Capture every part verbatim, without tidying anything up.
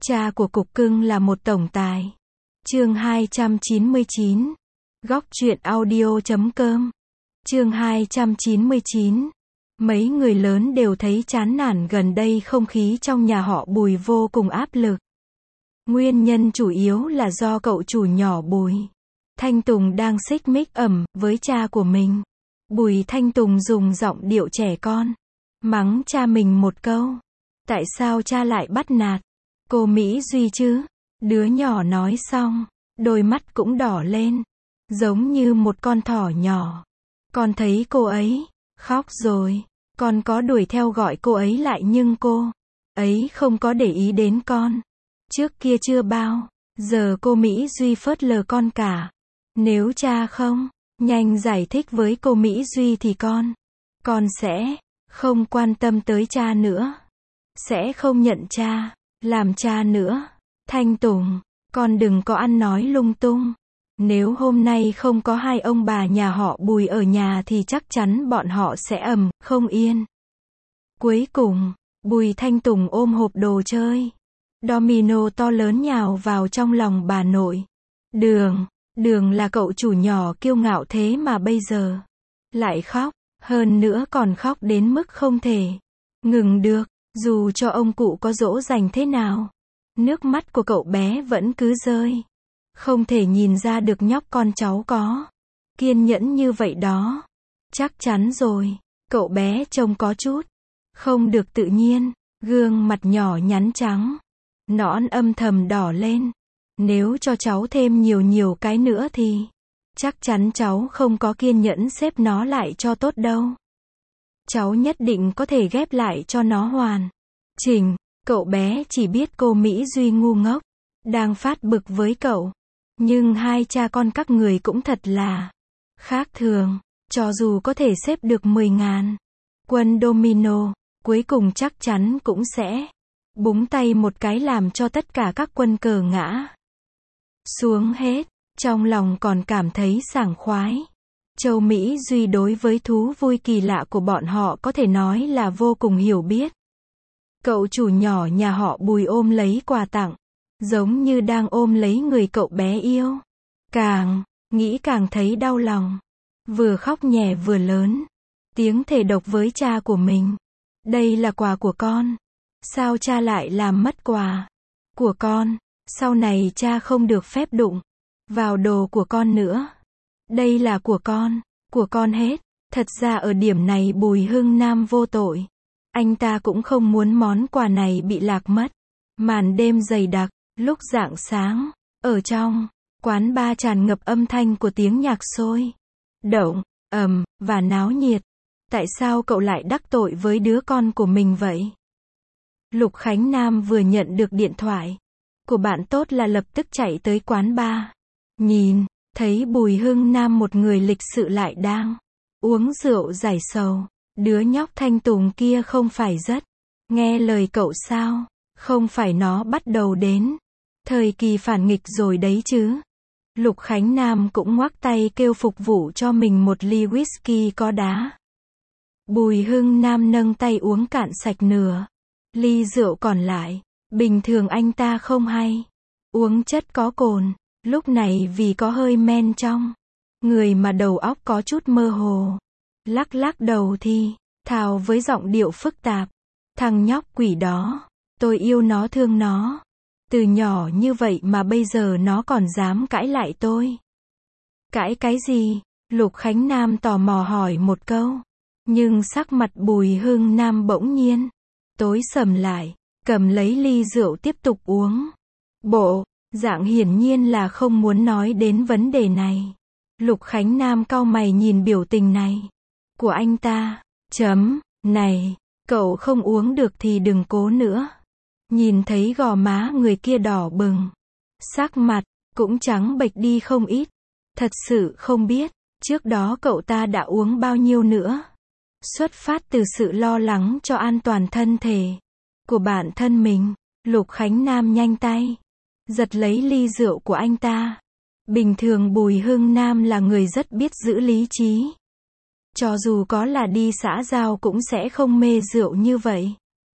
Cha của cục cưng là một tổng tài. Chương hai trăm chín mươi chín. Góc truyện audio chấm com. Chương hai trăm chín mươi chín. Mấy người lớn đều thấy chán nản gần đây không khí trong nhà họ Bùi vô cùng áp lực. Nguyên nhân chủ yếu là do cậu chủ nhỏ Bùi Thanh Tùng đang xích mích ầm với cha của mình. Bùi Thanh Tùng dùng giọng điệu trẻ con mắng cha mình một câu. Tại sao cha lại bắt nạt cô Mỹ Duy chứ? Đứa nhỏ nói xong, đôi mắt cũng đỏ lên, giống như một con thỏ nhỏ. Con thấy cô ấy khóc rồi, con có đuổi theo gọi cô ấy lại nhưng cô ấy không có để ý đến con. Trước kia chưa bao giờ cô Mỹ Duy phớt lờ con cả. Nếu cha không nhanh giải thích với cô Mỹ Duy thì con con sẽ không quan tâm tới cha nữa, sẽ không nhận cha làm cha nữa. Thanh Tùng, con đừng có ăn nói lung tung. Nếu hôm nay không có hai ông bà nhà họ Bùi ở nhà thì chắc chắn bọn họ sẽ ầm không yên. Cuối cùng, Bùi Thanh Tùng ôm hộp đồ chơi domino to lớn nhào vào trong lòng bà nội. Đường, Đường là cậu chủ nhỏ kiêu ngạo thế mà bây giờ lại khóc, hơn nữa còn khóc đến mức không thể ngừng được. Dù cho ông cụ có dỗ dành thế nào, nước mắt của cậu bé vẫn cứ rơi. Không thể nhìn ra được nhóc con cháu có kiên nhẫn như vậy đó. Chắc chắn rồi, cậu bé trông có chút không được tự nhiên, gương mặt nhỏ nhắn trắng nõn âm thầm đỏ lên. Nếu cho cháu thêm nhiều nhiều cái nữa thì chắc chắn cháu không có kiên nhẫn xếp nó lại cho tốt đâu. Cháu nhất định có thể ghép lại cho nó hoàn chỉnh. Cậu bé chỉ biết cô Mỹ Duy ngu ngốc đang phát bực với cậu. Nhưng hai cha con các người cũng thật là khác thường. Cho dù có thể xếp được mười ngàn quân domino, cuối cùng chắc chắn cũng sẽ búng tay một cái làm cho tất cả các quân cờ ngã xuống hết. Trong lòng còn cảm thấy sảng khoái. Châu Mỹ Duy đối với thú vui kỳ lạ của bọn họ có thể nói là vô cùng hiểu biết. Cậu chủ nhỏ nhà họ Bùi ôm lấy quà tặng, giống như đang ôm lấy người cậu bé yêu. Càng nghĩ càng thấy đau lòng. Vừa khóc nhè vừa lớn tiếng thề độc với cha của mình. Đây là quà của con. Sao cha lại làm mất quà của con? Sau này cha không được phép đụng vào đồ của con nữa. Đây là của con, của con hết. Thật ra ở điểm này Bùi Hưng Nam vô tội. Anh ta cũng không muốn món quà này bị lạc mất. Màn đêm dày đặc, lúc rạng sáng, ở trong quán bar tràn ngập âm thanh của tiếng nhạc sôi động, ầm và náo nhiệt. Tại sao cậu lại đắc tội với đứa con của mình vậy? Lục Khánh Nam vừa nhận được điện thoại của bạn tốt là lập tức chạy tới quán bar. Nhìn thấy Bùi Hưng Nam một người lịch sự lại đang uống rượu giải sầu. Đứa nhóc Thanh Tùng kia không phải rất nghe lời cậu sao? Không phải nó bắt đầu đến thời kỳ phản nghịch rồi đấy chứ? Lục Khánh Nam cũng ngoắc tay kêu phục vụ cho mình một ly whisky có đá. Bùi Hưng Nam nâng tay uống cạn sạch nửa ly rượu còn lại. Bình thường anh ta không hay uống chất có cồn. Lúc này vì có hơi men trong người mà đầu óc có chút mơ hồ. Lắc lắc đầu thì thào với giọng điệu phức tạp. Thằng nhóc quỷ đó, tôi yêu nó thương nó. Từ nhỏ như vậy mà bây giờ nó còn dám cãi lại tôi. Cãi cái gì? Lục Khánh Nam tò mò hỏi một câu. Nhưng sắc mặt Bùi Hưng Nam bỗng nhiên tối sầm lại, cầm lấy ly rượu tiếp tục uống. Bộ dạng hiển nhiên là không muốn nói đến vấn đề này. Lục Khánh Nam cau mày nhìn biểu tình này của anh ta. Chấm, này, cậu không uống được thì đừng cố nữa. Nhìn thấy gò má người kia đỏ bừng, sắc mặt cũng trắng bệch đi không ít. Thật sự không biết trước đó cậu ta đã uống bao nhiêu nữa. Xuất phát từ sự lo lắng cho an toàn thân thể của bản thân mình, Lục Khánh Nam nhanh tay giật lấy ly rượu của anh ta. Bình thường Bùi Hưng Nam là người rất biết giữ lý trí. Cho dù có là đi xã giao cũng sẽ không mê rượu như vậy.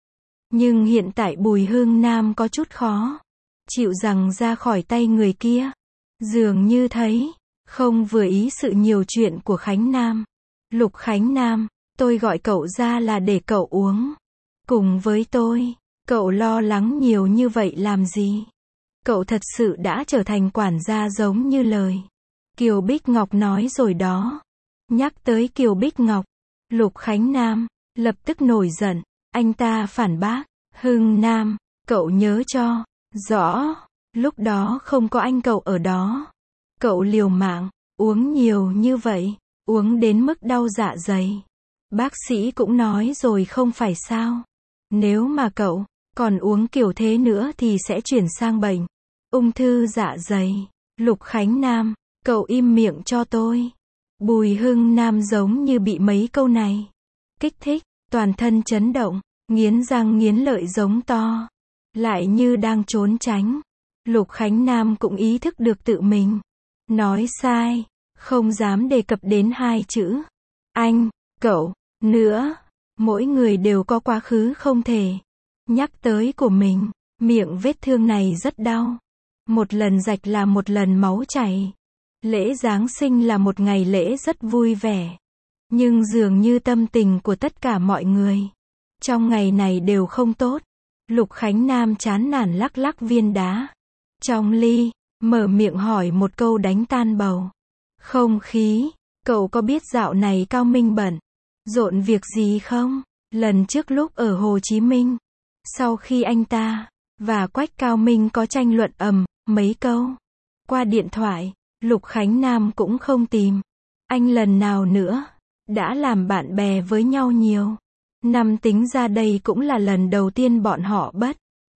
Nhưng hiện tại Bùi Hương Nam có chút khó chịu rằng ra khỏi tay người kia. Dường như thấy không vừa ý sự nhiều chuyện của Khánh Nam. Lục Khánh Nam, tôi gọi cậu ra là để cậu uống cùng với tôi. Cậu lo lắng nhiều như vậy làm gì? Cậu thật sự đã trở thành quản gia giống như lời Kiều Bích Ngọc nói rồi đó. Nhắc tới Kiều Bích Ngọc, Lục Khánh Nam lập tức nổi giận. Anh ta phản bác, Hưng Nam, cậu nhớ cho rõ, lúc đó không có anh cậu ở đó. Cậu liều mạng, uống nhiều như vậy, uống đến mức đau dạ dày. Bác sĩ cũng nói rồi không phải sao. Nếu mà cậu còn uống kiểu thế nữa thì sẽ chuyển sang bệnh ung thư dạ dày. Lục Khánh Nam, cậu im miệng cho tôi. Bùi Hưng Nam giống như bị mấy câu này kích thích, toàn thân chấn động, nghiến răng nghiến lợi giống to, lại như đang trốn tránh. Lục Khánh Nam cũng ý thức được tự mình nói sai, không dám đề cập đến hai chữ anh, cậu nữa. Mỗi người đều có quá khứ không thể nhắc tới của mình. Miệng vết thương này rất đau. Một lần rạch là một lần máu chảy. Lễ Giáng sinh là một ngày lễ rất vui vẻ. Nhưng dường như tâm tình của tất cả mọi người trong ngày này đều không tốt. Lục Khánh Nam chán nản lắc lắc viên đá trong ly, mở miệng hỏi một câu đánh tan bầu không khí. Cậu có biết dạo này Cao Minh bận rộn việc gì không? Lần trước lúc ở Hồ Chí Minh, sau khi anh ta và Quách Cao Minh có tranh luận ầm mấy câu qua điện thoại, Lục Khánh Nam cũng không tìm anh lần nào nữa. Đã làm bạn bè với nhau nhiều năm, tính ra đây cũng là lần đầu tiên bọn họ bất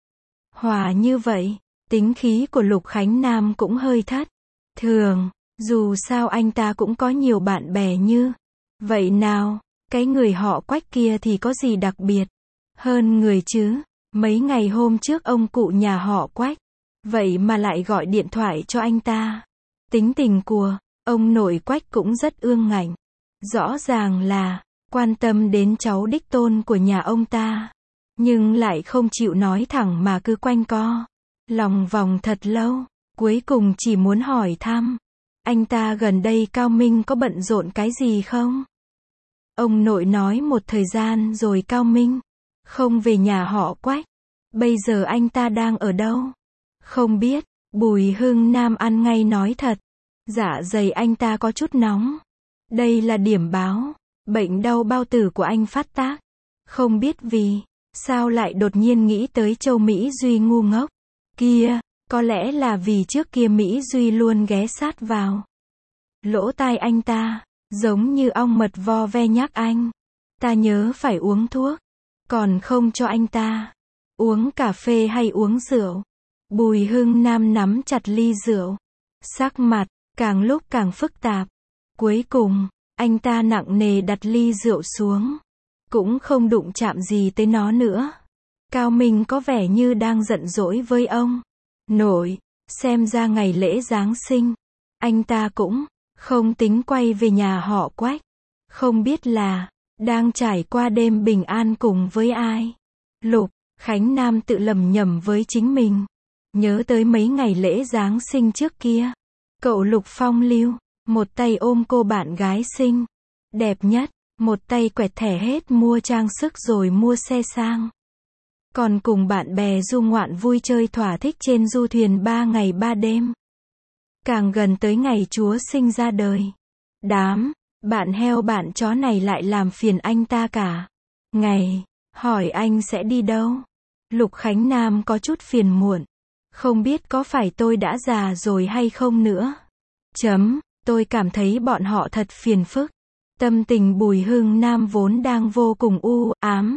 hòa như vậy. Tính khí của Lục Khánh Nam cũng hơi thất thường. Dù sao anh ta cũng có nhiều bạn bè như vậy nào. Cái người họ Quách kia thì có gì đặc biệt hơn người chứ? Mấy ngày hôm trước ông cụ nhà họ Quách vậy mà lại gọi điện thoại cho anh ta. Tính tình của ông nội Quách cũng rất ương ngạnh. Rõ ràng là quan tâm đến cháu đích tôn của nhà ông ta, nhưng lại không chịu nói thẳng mà cứ quanh co lòng vòng thật lâu. Cuối cùng chỉ muốn hỏi thăm anh ta gần đây Cao Minh có bận rộn cái gì không. Ông nội nói một thời gian rồi Cao Minh không về nhà họ Quách. Bây giờ anh ta đang ở đâu? Không biết. Bùi Hưng Nam ăn ngay nói thật. Dạ dày anh ta có chút nóng. Đây là điểm báo. Bệnh đau bao tử của anh phát tác. Không biết vì sao lại đột nhiên nghĩ tới Châu Mỹ Duy ngu ngốc kia. Có lẽ là vì trước kia Mỹ Duy luôn ghé sát vào lỗ tai anh ta, giống như ong mật vo ve nhắc anh ta nhớ phải uống thuốc, còn không cho anh ta uống cà phê hay uống rượu. Bùi Hưng Nam nắm chặt ly rượu, sắc mặt càng lúc càng phức tạp. Cuối cùng anh ta nặng nề đặt ly rượu xuống, cũng không đụng chạm gì tới nó nữa. Cao Minh có vẻ như đang giận dỗi với ông nội. Xem ra ngày lễ Giáng sinh anh ta cũng không tính quay về nhà họ Quách. Không biết là đang trải qua đêm bình an cùng với ai. Lục Khánh Nam tự lầm nhầm với chính mình, nhớ tới mấy ngày lễ Giáng sinh trước kia. Cậu Lục phong lưu, một tay ôm cô bạn gái xinh đẹp nhất, một tay quẹt thẻ hết mua trang sức rồi mua xe sang, còn cùng bạn bè du ngoạn vui chơi thỏa thích trên du thuyền ba ngày ba đêm. Càng gần tới ngày Chúa sinh ra đời, đám bạn heo bạn chó này lại làm phiền anh ta cả ngày, hỏi anh sẽ đi đâu. Lục Khánh Nam có chút phiền muộn, không biết có phải tôi đã già rồi hay không nữa. Chấm, tôi cảm thấy bọn họ thật phiền phức. Tâm tình Bùi Hưng Nam vốn đang vô cùng u ám,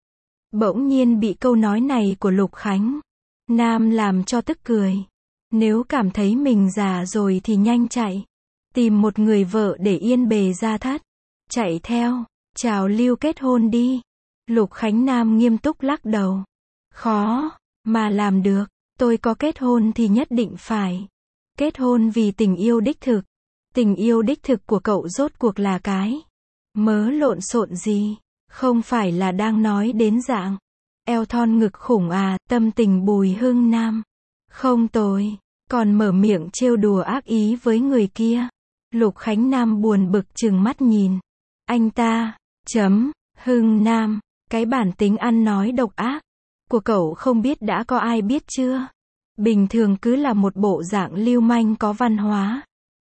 bỗng nhiên bị câu nói này của Lục Khánh Nam làm cho tức cười. Nếu cảm thấy mình già rồi thì nhanh chạy, tìm một người vợ để yên bề gia thất, chạy theo trào lưu kết hôn đi. Lục Khánh Nam nghiêm túc lắc đầu. Khó mà làm được. Tôi có kết hôn thì nhất định phải kết hôn vì tình yêu đích thực. Tình yêu đích thực của cậu rốt cuộc là cái mớ lộn xộn gì? Không phải là đang nói đến dạng eo thon ngực khủng à, tâm tình Bùi Hưng Nam. Không tồi, còn mở miệng trêu đùa ác ý với người kia. Lục Khánh Nam buồn bực trừng mắt nhìn. Anh ta, chấm, Hưng Nam, cái bản tính ăn nói độc ác của cậu không biết đã có ai biết chưa? Bình thường cứ là một bộ dạng lưu manh có văn hóa.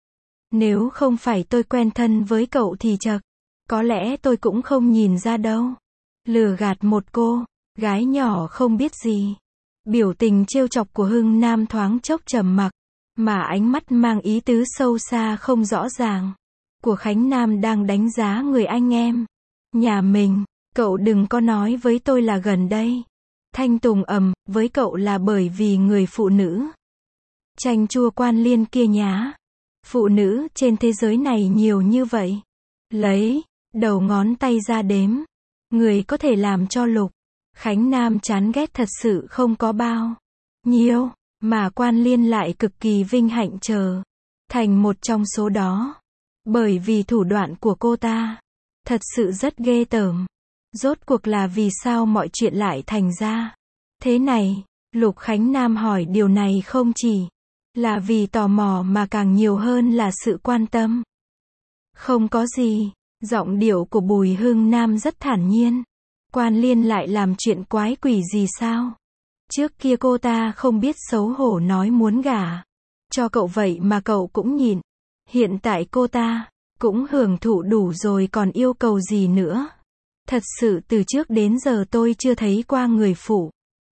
Nếu không phải tôi quen thân với cậu thì chật, có lẽ tôi cũng không nhìn ra đâu. Lừa gạt một cô gái nhỏ không biết gì. Biểu tình trêu chọc của Hưng Nam thoáng chốc trầm mặc, mà ánh mắt mang ý tứ sâu xa không rõ ràng của Khánh Nam đang đánh giá người anh em nhà mình. Cậu đừng có nói với tôi là gần đây Thanh Tùng ầm với cậu là bởi vì người phụ nữ chanh chua Quan Liên kia nhá. Phụ nữ trên thế giới này nhiều như vậy. Lấy đầu ngón tay ra đếm, người có thể làm cho Lục Khánh Nam chán ghét thật sự không có bao nhiêu, mà Quan Liên lại cực kỳ vinh hạnh trở thành một trong số đó. Bởi vì thủ đoạn của cô ta thật sự rất ghê tởm. Rốt cuộc là vì sao mọi chuyện lại thành ra thế này? Lục Khánh Nam hỏi điều này không chỉ là vì tò mò mà càng nhiều hơn là sự quan tâm. Không có gì, giọng điệu của Bùi Hưng Nam rất thản nhiên. Quan Liên lại làm chuyện quái quỷ gì sao? Trước kia cô ta không biết xấu hổ nói muốn gả cho cậu vậy mà cậu cũng nhịn. Hiện tại cô ta cũng hưởng thụ đủ rồi còn yêu cầu gì nữa? Thật sự từ trước đến giờ tôi chưa thấy qua người phụ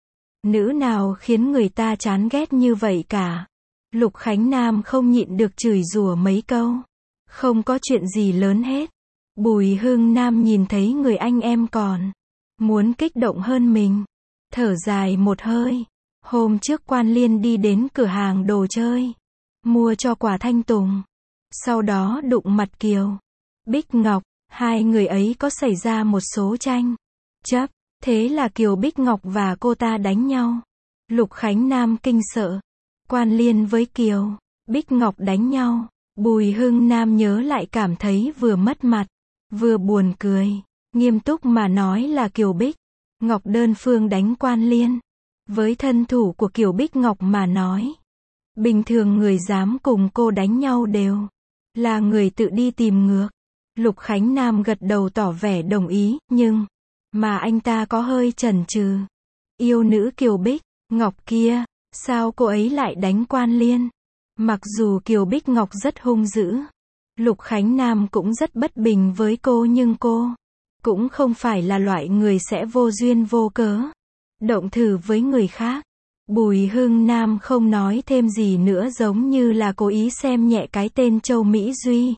nữ nào khiến người ta chán ghét như vậy cả. Lục Khánh Nam không nhịn được chửi rủa mấy câu. Không có chuyện gì lớn hết. Bùi Hưng Nam nhìn thấy người anh em còn muốn kích động hơn mình, thở dài một hơi. Hôm trước Quan Liên đi đến cửa hàng đồ chơi, mua cho quà Thanh Tùng. Sau đó đụng mặt Kiều Bích Ngọc, hai người ấy có xảy ra một số tranh chấp, thế là Kiều Bích Ngọc và cô ta đánh nhau. Lục Khánh Nam kinh sợ, Quan Liên với Kiều Bích Ngọc đánh nhau. Bùi Hưng Nam nhớ lại cảm thấy vừa mất mặt, vừa buồn cười. Nghiêm túc mà nói là Kiều Bích Ngọc đơn phương đánh Quan Liên. Với thân thủ của Kiều Bích Ngọc mà nói, bình thường người dám cùng cô đánh nhau đều là người tự đi tìm ngược. Lục Khánh Nam gật đầu tỏ vẻ đồng ý, nhưng mà anh ta có hơi chần chừ. Yêu nữ Kiều Bích Ngọc kia, sao cô ấy lại đánh Quan Liên? Mặc dù Kiều Bích Ngọc rất hung dữ, Lục Khánh Nam cũng rất bất bình với cô, nhưng cô cũng không phải là loại người sẽ vô duyên vô cớ động thử với người khác. Bùi Hưng Nam không nói thêm gì nữa, giống như là cố ý xem nhẹ cái tên Châu Mỹ Duy.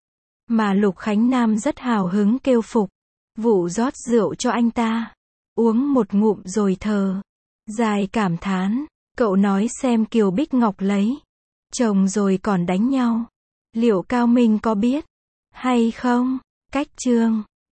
Mà Lục Khánh Nam rất hào hứng kêu phục vụ rót rượu cho anh ta. Uống một ngụm rồi thở dài cảm thán. Cậu nói xem Kiều Bích Ngọc lấy chồng rồi còn đánh nhau, liệu Cao Minh có biết hay không? Cách chương